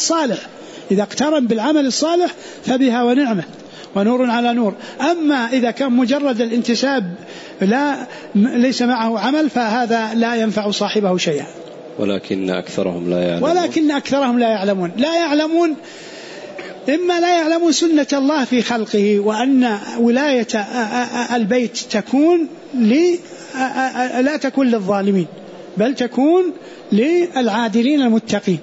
بالعمل الصالح فبها ونعمة ونور على نور. أما إذا كان مجرد الانتساب ليس معه عمل فهذا لا ينفع صاحبه شيئا. ولكن أكثرهم لا يعلمون. لا يعلمون إما لا يعلمون سنة الله في خلقه، وأن ولاية البيت تكون لا تكون للظالمين بل تكون للعادلين المتقين.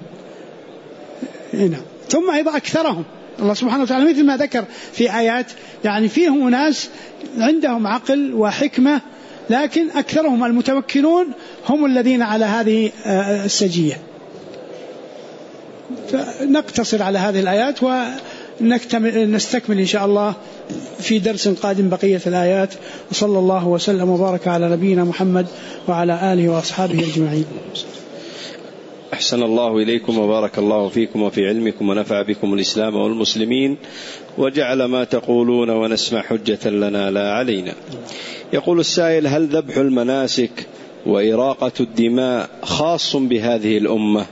ثم أيضا أكثرهم الله سبحانه وتعالى مثل ما ذكر في آيات، يعني فيهم ناس عندهم عقل وحكمة، لكن أكثرهم المتمكنون هم الذين على هذه السجية. فنقتصر على هذه الآيات ونستكمل إن شاء الله في درس قادم بقية الآيات. وصلى الله وسلم وبارك على نبينا محمد وعلى آله وأصحابه أجمعين. أحسن الله إليكم وبارك الله فيكم وفي علمكم ونفع بكم الإسلام والمسلمين، وجعل ما تقولون ونسمع حجة لنا لا علينا. يقول السائل: هل ذبح المناسك وإراقة الدماء خاص بهذه الأمة؟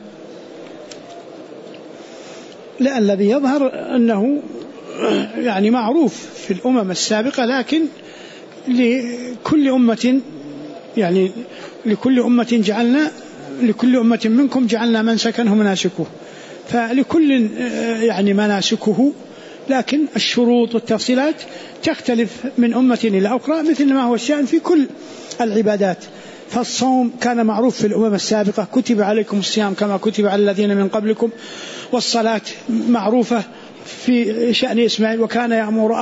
لا، الذي يظهر أنه يعني معروف في الأمم السابقة، لكن لكل أمة لكل أمة منكم جعلنا منسكا هم مناسكه، فلكل مناسكه، لكن الشروط والتفصيلات تختلف من أمة إلى أخرى، مثل ما هو الشأن في كل العبادات. فالصوم كان معروف في الأمم السابقة، كتب عليكم الصيام كما كتب على الذين من قبلكم، والصلاة معروفة في شأن إسماعيل، وكان يأمر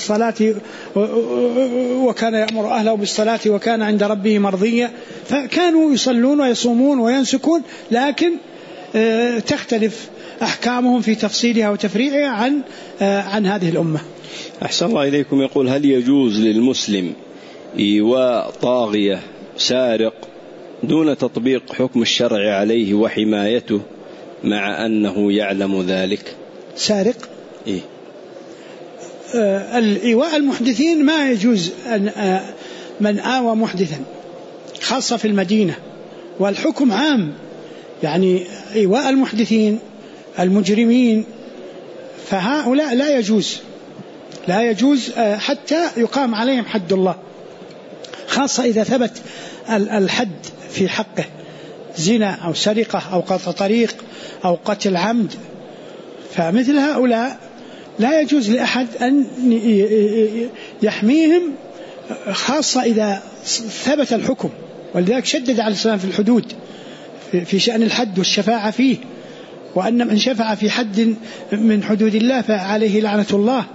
أهله بالصلاة وكان عند ربه مرضيا. فكانوا يصلون ويصومون وينسكون، لكن تختلف أحكامهم في تفصيلها وتفريعها عن هذه الأمة. أحسن الله إليكم. يقول: هل يجوز للمسلم إيواء طاغية سارق دون تطبيق حكم الشرع عليه وحمايته مع أنه يعلم ذلك؟ سارق الإيواء المحدثين ما يجوز من آوى محدثا، خاصة في المدينة، والحكم عام، يعني إيواء المحدثين المجرمين فهؤلاء لا يجوز حتى يقام عليهم حد الله، خاصة إذا ثبت الحد في حقه، زنا أو سرقة أو قطع طريق أو قتل عمد، فمثل هؤلاء لا يجوز لأحد أن يحميهم، خاصة إذا ثبت الحكم. ولذلك شدد على الإسلام في الحدود في شأن الحد والشفاعة فيه، وأن من شفع في حد من حدود الله فعليه لعنة الله.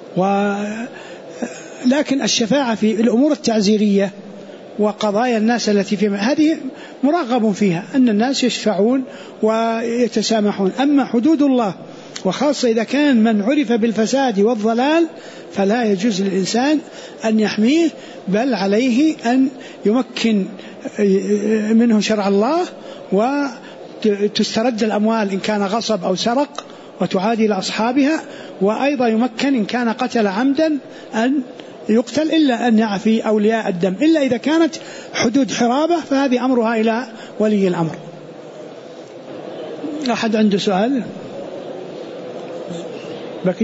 لكن الشفاعة في الأمور التعزيرية وقضايا الناس التي فيها هذه مرغب فيها، أن الناس يشفعون ويتسامحون. أما حدود الله، وخاصة إذا كان من عرف بالفساد والضلال، فلا يجوز للإنسان أن يحميه، بل عليه أن يمكن منه شرع الله، وتسترد الأموال إن كان غصب أو سرق وتعادي لأصحابها، وأيضا يمكن إن كان قتل عمدا أن يقتل، إلا أن يعفي أولياء الدم، إلا إذا كانت حدود حرابة فهذه أمرها إلى ولي الأمر. أحد عنده سؤال؟ بقي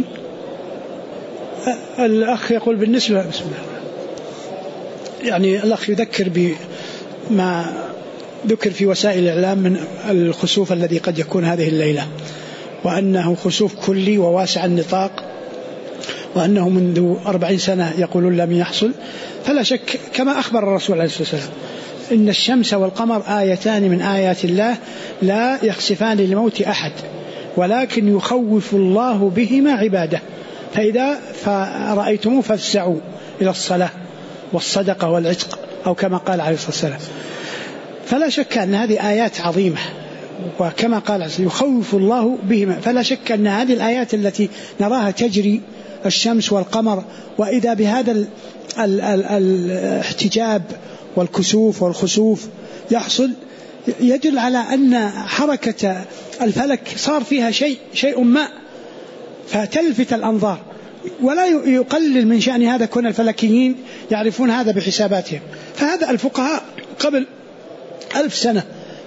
الأخ يقول بالنسبة، بسم الله، يعني الأخ يذكر بما ذكر في وسائل الإعلام من الخسوف الذي قد يكون هذه الليلة، وأنه خسوف كلي وواسع النطاق، وأنه منذ 40 سنة يقولون لم يحصل. فلا شك كما أخبر الرسول عليه الصلاة والسلام إن الشمس والقمر آيتان من آيات الله لا يخسفان لموت أحد، ولكن يخوف الله بهما عباده، فإذا فرأيتموه فافزعوا إلى الصلاة والصدقة والعتق، أو كما قال عليه الصلاة والسلام. فلا شك أن هذه آيات عظيمة، وكما قال يخوف الله بهما، فلا شك أن هذه الآيات التي نراها تجري، الشمس والقمر، وإذا بهذا الاحتجاب والكسوف والخسوف يحصل، يدل على أن حركة الفلك صار فيها شيء ما، فتلفت الأنظار. ولا يقلل من شأن هذا كون الفلكيين يعرفون هذا بحساباتهم، فهذا الفقهاء قبل 1000 سنة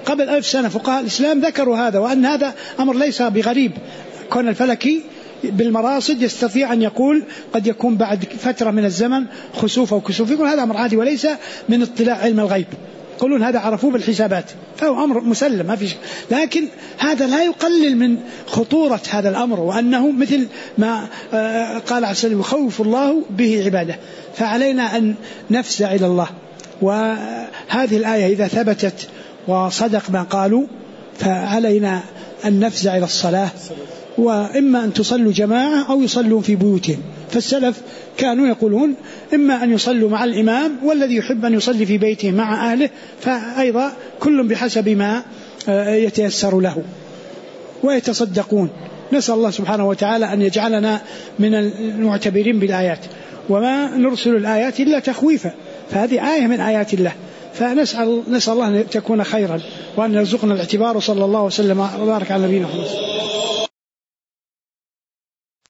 قبل 1000 سنة فقهاء الإسلام ذكروا هذا، وأن هذا أمر ليس بغريب. كون الفلكي بالمراصد يستطيع أن يقول قد يكون بعد فترة من الزمن خسوف أو كسوف، يقول هذا أمر عادي وليس من اطلاع علم الغيب. يقولون هذا عرفوه بالحسابات، فهو أمر مسلم ما في شيء. لكن هذا لا يقلل من خطورة هذا الأمر، وأنه مثل ما قال عليه السلام يخوف الله به عباده. فعلينا أن نفزع إلى الله. وهذه الآية إذا ثبتت وصدق ما قالوا فعلينا أن نفزع إلى الصلاة، وإما أن تصلوا جماعة أو يصلون في بيوتهم. فالسلف كانوا يقولون إما أن يصلوا مع الإمام، والذي يحب أن يصلي في بيته مع أهله، فأيضا كل بحسب ما يتيسر له. ويتصدقون. نسأل الله سبحانه وتعالى أن يجعلنا من المعتبرين بالآيات، وما نرسل الآيات إلا تخويفا، فهذه آية من آيات الله. فنسأل الله أن تكون خيرا، وأن يرزقنا الاعتبار. وصلى الله وسلم وبارك على نبينا محمد.